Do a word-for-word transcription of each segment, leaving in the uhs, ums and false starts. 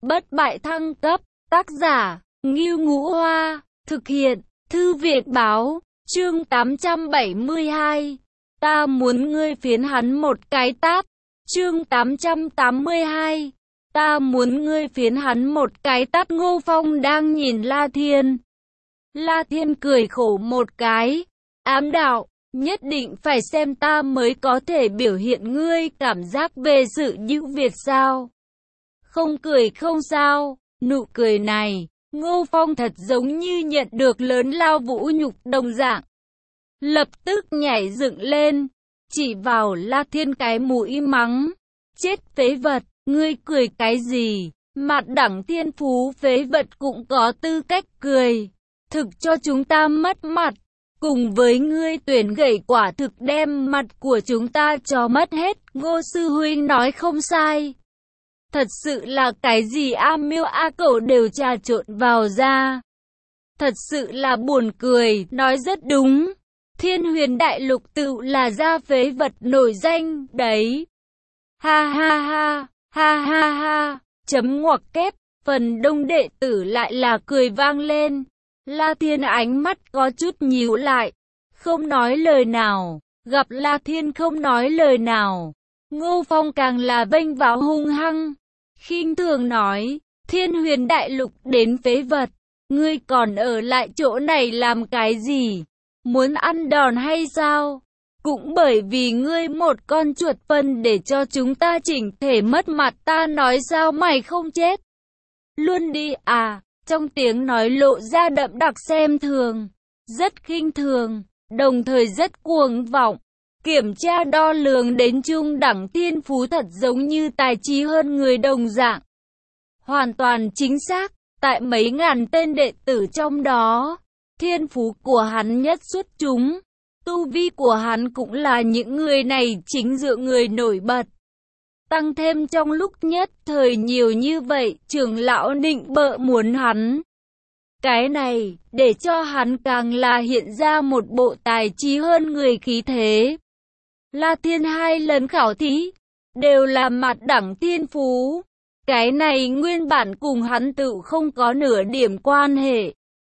bất bại thăng cấp, tác giả, Ngưu Ngũ Hoa, thực hiện, Thư viện Báo, chương tám trăm bảy mươi hai. Ta muốn ngươi phiến hắn một cái tát, chương tám trăm tám mươi hai. Ta muốn ngươi phiến hắn một cái tát. Ngô Phong đang nhìn La Thiên. La Thiên cười khổ một cái, ám đạo, nhất định phải xem ta mới có thể biểu hiện ngươi cảm giác về sự ưu việt sao? Không cười không sao, nụ cười này, Ngô Phong thật giống như nhận được lớn lao vũ nhục đồng dạng. Lập tức nhảy dựng lên, chỉ vào La Thiên cái mũi mắng, chết phế vật, ngươi cười cái gì? Mặt đẳng thiên phú phế vật cũng có tư cách cười, thực cho chúng ta mất mặt. Cùng với ngươi tuyển gậy quả thực đem mặt của chúng ta cho mất hết. Ngô sư huynh nói không sai. Thật sự là cái gì a miêu a cẩu đều trà trộn vào ra. Thật sự là buồn cười, nói rất đúng. Thiên Huyền Đại Lục tự là gia phế vật nổi danh, đấy. Ha ha ha, ha ha ha, chấm ngoặc kép, phần đông đệ tử lại là cười vang lên. La Thiên ánh mắt có chút nhíu lại, không nói lời nào. Gặp La Thiên không nói lời nào, Ngô Phong càng là vênh váo hung hăng, khinh thường nói, Thiên Huyền Đại Lục đến phế vật, ngươi còn ở lại chỗ này làm cái gì? Muốn ăn đòn hay sao? Cũng bởi vì ngươi một con chuột phân để cho chúng ta chỉnh thể mất mặt, ta nói sao mày không chết? Luôn đi à? Trong tiếng nói lộ ra đậm đặc xem thường, rất khinh thường, đồng thời rất cuồng vọng. Kiểm tra đo lường đến trung đẳng thiên phú thật giống như tài trí hơn người đồng dạng. Hoàn toàn chính xác, tại mấy ngàn tên đệ tử trong đó, thiên phú của hắn nhất xuất chúng. Tu vi của hắn cũng là những người này chính giữa người nổi bật. Tăng thêm trong lúc nhất thời nhiều như vậy, trưởng lão nịnh bợ muốn hắn. Cái này, để cho hắn càng là hiện ra một bộ tài trí hơn người khí thế. La Thiên hai lần khảo thí, đều là mặt đẳng thiên phú. Cái này nguyên bản cùng hắn tự không có nửa điểm quan hệ.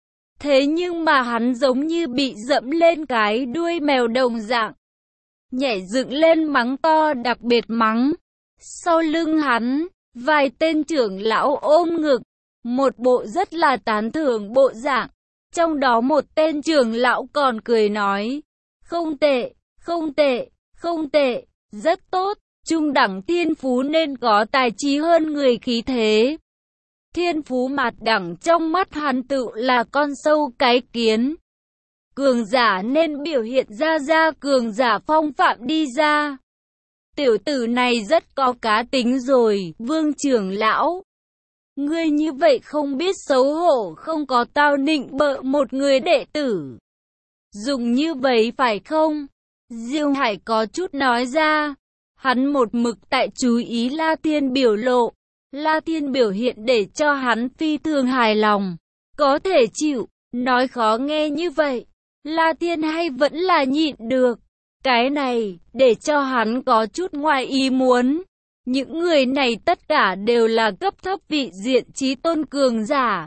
Thế nhưng mà hắn giống như bị dẫm lên cái đuôi mèo đồng dạng. Nhảy dựng lên mắng to, đặc biệt mắng. Sau lưng hắn, vài tên trưởng lão ôm ngực, một bộ rất là tán thưởng bộ dạng. Trong đó một tên trưởng lão còn cười nói, không tệ, không tệ, không tệ, rất tốt, trung đẳng thiên phú nên có tài trí hơn người khí thế. Thiên phú mạt đẳng trong mắt hắn tự là con sâu cái kiến. Cường giả nên biểu hiện ra ra cường giả phong phạm đi ra. Tiểu tử này rất có cá tính rồi, Vương trưởng lão. Ngươi như vậy không biết xấu hổ, không có tao nịnh bợ một người đệ tử. Dùng như vậy phải không? Diêu Hải có chút nói ra. Hắn một mực tại chú ý La Thiên biểu lộ. La Thiên biểu hiện để cho hắn phi thường hài lòng. Có thể chịu, nói khó nghe như vậy. La Thiên hay vẫn là nhịn được. Cái này, để cho hắn có chút ngoài ý muốn. Những người này tất cả đều là cấp thấp vị diện chí tôn cường giả.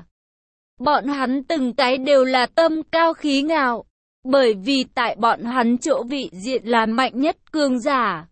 Bọn hắn từng cái đều là tâm cao khí ngạo. Bởi vì tại bọn hắn chỗ vị diện là mạnh nhất cường giả.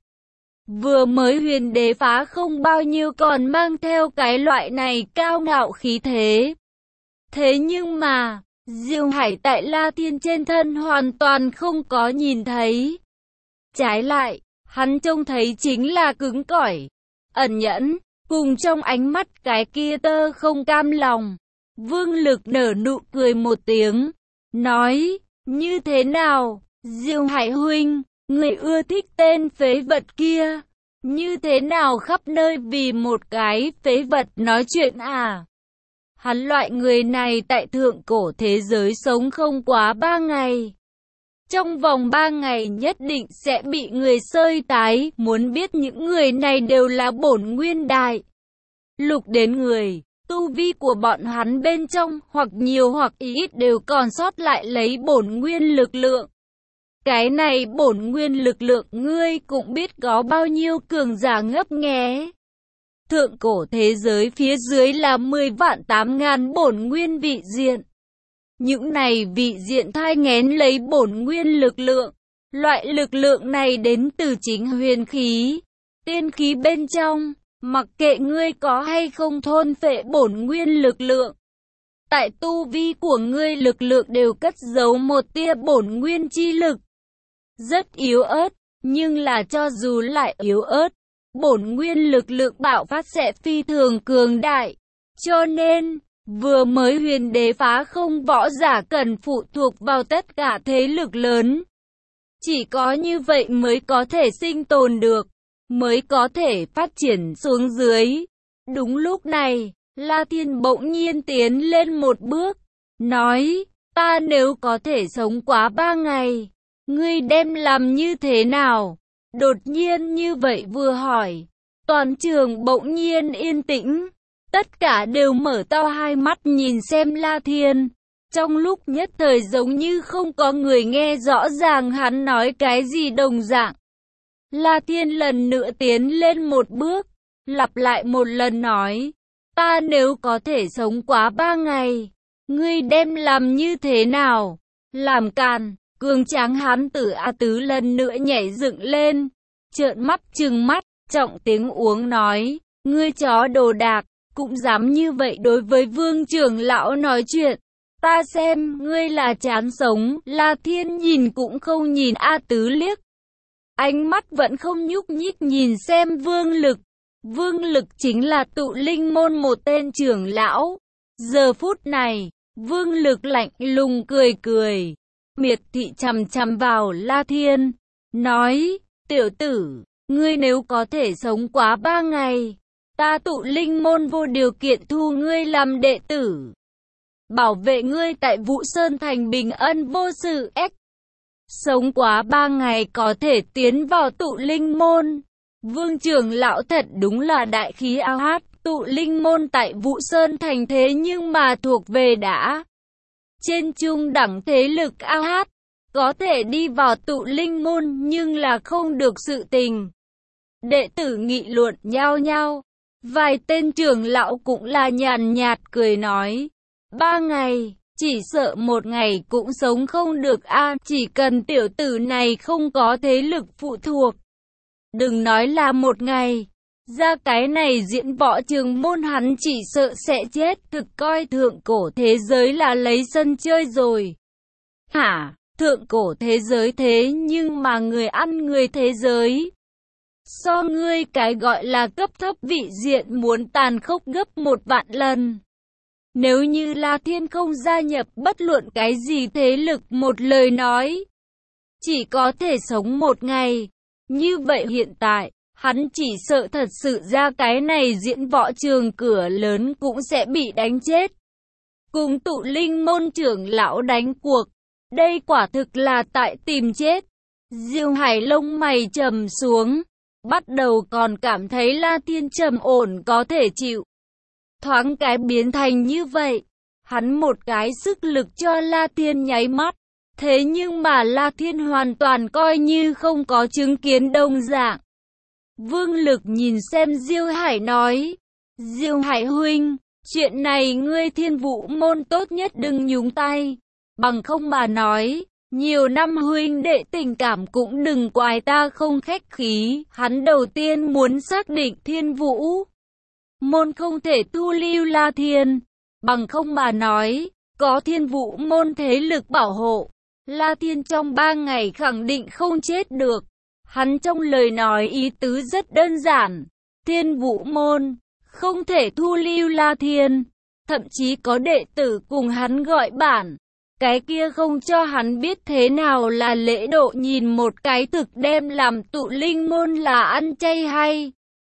Vừa mới huyền đế phá không bao nhiêu còn mang theo cái loại này cao ngạo khí thế. Thế nhưng mà, Diêu Hải tại La Thiên trên thân hoàn toàn không có nhìn thấy. Trái lại, hắn trông thấy chính là cứng cỏi, ẩn nhẫn, cùng trong ánh mắt cái kia tơ không cam lòng. Vương Lực nở nụ cười một tiếng, nói, như thế nào, Diêu Hải huynh, người ưa thích tên phế vật kia, như thế nào khắp nơi vì một cái phế vật nói chuyện à? Hắn loại người này tại thượng cổ thế giới sống không quá ba ngày. Trong vòng ba ngày nhất định sẽ bị người sơi tái, muốn biết những người này đều là bổn nguyên đại lục đến người, tu vi của bọn hắn bên trong hoặc nhiều hoặc ít đều còn sót lại lấy bổn nguyên lực lượng. Cái này bổn nguyên lực lượng ngươi cũng biết có bao nhiêu cường giả ngấp nghé. thượng cổ thế giới phía dưới là mười vạn tám ngàn bổn nguyên vị diện. Những này vị diện thai nghén lấy bổn nguyên lực lượng. Loại lực lượng này đến từ chính huyền khí, tiên khí bên trong, mặc kệ ngươi có hay không thôn phệ bổn nguyên lực lượng. Tại tu vi của ngươi lực lượng đều cất giấu một tia bổn nguyên chi lực. Rất yếu ớt, nhưng là cho dù lại yếu ớt, bổn nguyên lực lượng bạo phát sẽ phi thường cường đại. Cho nên, vừa mới huyền đế phá không võ giả cần phụ thuộc vào tất cả thế lực lớn. Chỉ có như vậy mới có thể sinh tồn được, mới có thể phát triển xuống dưới. Đúng lúc này, La Thiên bỗng nhiên tiến lên một bước, nói, ta nếu có thể sống quá ba ngày, ngươi đem làm như thế nào? Đột nhiên như vậy vừa hỏi, toàn trường bỗng nhiên yên tĩnh, tất cả đều mở to hai mắt nhìn xem La Thiên. Trong lúc nhất thời giống như không có người nghe rõ ràng hắn nói cái gì đồng dạng. La Thiên lần nữa tiến lên một bước, lặp lại một lần nói, ta nếu có thể sống quá ba ngày, ngươi đem làm như thế nào? Làm càn, cường tráng hán tử A Tứ lần nữa nhảy dựng lên, trợn mắt trừng mắt, trọng tiếng uống nói, ngươi chó đồ đạc, cũng dám như vậy đối với Vương trưởng lão nói chuyện. Ta xem, ngươi là chán sống. La Thiên nhìn cũng không nhìn A Tứ liếc. Ánh mắt vẫn không nhúc nhích nhìn xem Vương Lực. Vương Lực chính là tụ linh môn một tên trưởng lão. Giờ phút này, Vương Lực lạnh lùng cười cười. Miệt thị chằm chằm vào La Thiên. Nói, tiểu tử, ngươi nếu có thể sống quá ba ngày, ta tụ linh môn vô điều kiện thu ngươi làm đệ tử. Bảo vệ ngươi tại Vũ Sơn Thành bình ân vô sự. X. Sống quá ba ngày có thể tiến vào tụ linh môn. Vương trưởng lão thật đúng là đại khí ao hát. Tụ linh môn tại Vũ Sơn Thành thế nhưng mà thuộc về đã trên trung đẳng thế lực ao hát. Có thể đi vào tụ linh môn nhưng là không được sự tình. Đệ tử nghị luận nhao nhao. Vài tên trưởng lão cũng là nhàn nhạt cười nói. Ba ngày, chỉ sợ một ngày cũng sống không được a, chỉ cần tiểu tử này không có thế lực phụ thuộc. Đừng nói là một ngày, ra cái này diễn võ trường môn hắn chỉ sợ sẽ chết, thực coi thượng cổ thế giới là lấy sân chơi rồi. Hả, thượng cổ thế giới thế nhưng mà người ăn người thế giới. So ngươi cái gọi là cấp thấp vị diện muốn tàn khốc gấp một vạn lần. Nếu như La Thiên không gia nhập bất luận cái gì thế lực một lời nói, chỉ có thể sống một ngày. Như vậy hiện tại, hắn chỉ sợ thật sự ra cái này diễn võ trường cửa lớn cũng sẽ bị đánh chết. Cùng tụ linh môn trưởng lão đánh cuộc, đây quả thực là tại tìm chết. Diêu Hải lông mày trầm xuống, bắt đầu còn cảm thấy La Thiên trầm ổn có thể chịu. Thoáng cái biến thành như vậy, hắn một cái sức lực cho La Thiên nháy mắt, thế nhưng mà La Thiên hoàn toàn coi như không có chứng kiến đồng dạng. Vương Lực nhìn xem Diêu Hải nói, Diêu Hải huynh, chuyện này ngươi Thiên Vũ môn tốt nhất đừng nhúng tay, bằng không mà nói, nhiều năm huynh đệ tình cảm cũng đừng quái ta không khách khí. Hắn đầu tiên muốn xác định Thiên Vũ môn không thể thu lưu La Thiên, bằng không mà nói, có Thiên Vũ môn thế lực bảo hộ, La Thiên trong ba ngày khẳng định không chết được. Hắn trong lời nói ý tứ rất đơn giản, Thiên Vũ môn không thể thu lưu La Thiên, thậm chí có đệ tử cùng hắn gọi bản, cái kia không cho hắn biết thế nào là lễ độ, nhìn một cái thực đem làm tụ linh môn là ăn chay hay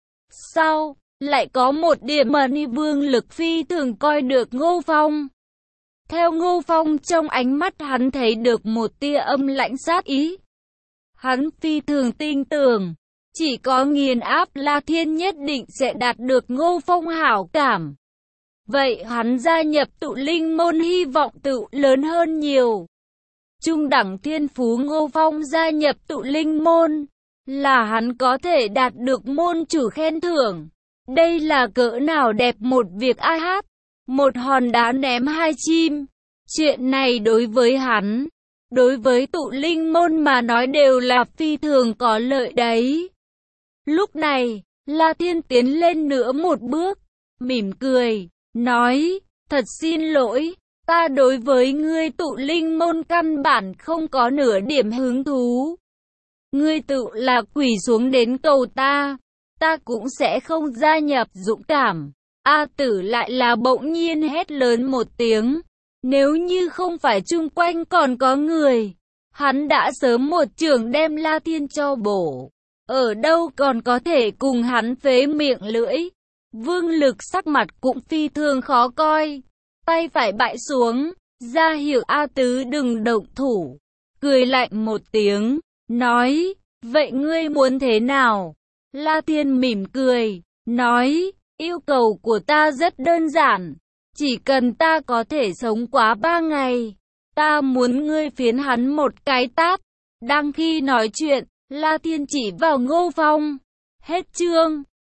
sao? Lại có một điểm mà Ni Vương Lực phi thường coi được Ngô Phong. Theo Ngô Phong trong ánh mắt hắn thấy được một tia âm lãnh sát ý. Hắn phi thường tin tưởng, chỉ có nghiền áp La Thiên nhất định sẽ đạt được Ngô Phong hảo cảm. Vậy hắn gia nhập tụ linh môn hy vọng tự lớn hơn nhiều. Trung đẳng thiên phú Ngô Phong gia nhập tụ linh môn, là hắn có thể đạt được môn chủ khen thưởng. Đây là cỡ nào đẹp một việc ai hát. Một hòn đá ném hai chim. Chuyện này đối với hắn, đối với tụ linh môn mà nói đều là phi thường có lợi đấy. Lúc này, La Thiên tiến lên nữa một bước, mỉm cười, nói, thật xin lỗi, ta đối với ngươi tụ linh môn căn bản không có nửa điểm hứng thú. Ngươi tự là quỳ xuống đến cầu ta, ta cũng sẽ không gia nhập. Dũng cảm. A Tử lại là bỗng nhiên hét lớn một tiếng. Nếu như không phải chung quanh còn có người, hắn đã sớm một chưởng đem La Thiên cho bổ. Ở đâu còn có thể cùng hắn phế miệng lưỡi. Vương Lực sắc mặt cũng phi thường khó coi, tay phải bãi xuống, ra hiệu A Tứ đừng động thủ. Cười lạnh một tiếng, nói, vậy ngươi muốn thế nào? La Thiên mỉm cười, nói, yêu cầu của ta rất đơn giản, chỉ cần ta có thể sống quá ba ngày, ta muốn ngươi phiến hắn một cái tát. Đang khi nói chuyện, La Thiên chỉ vào Ngô Phong. Hết chương.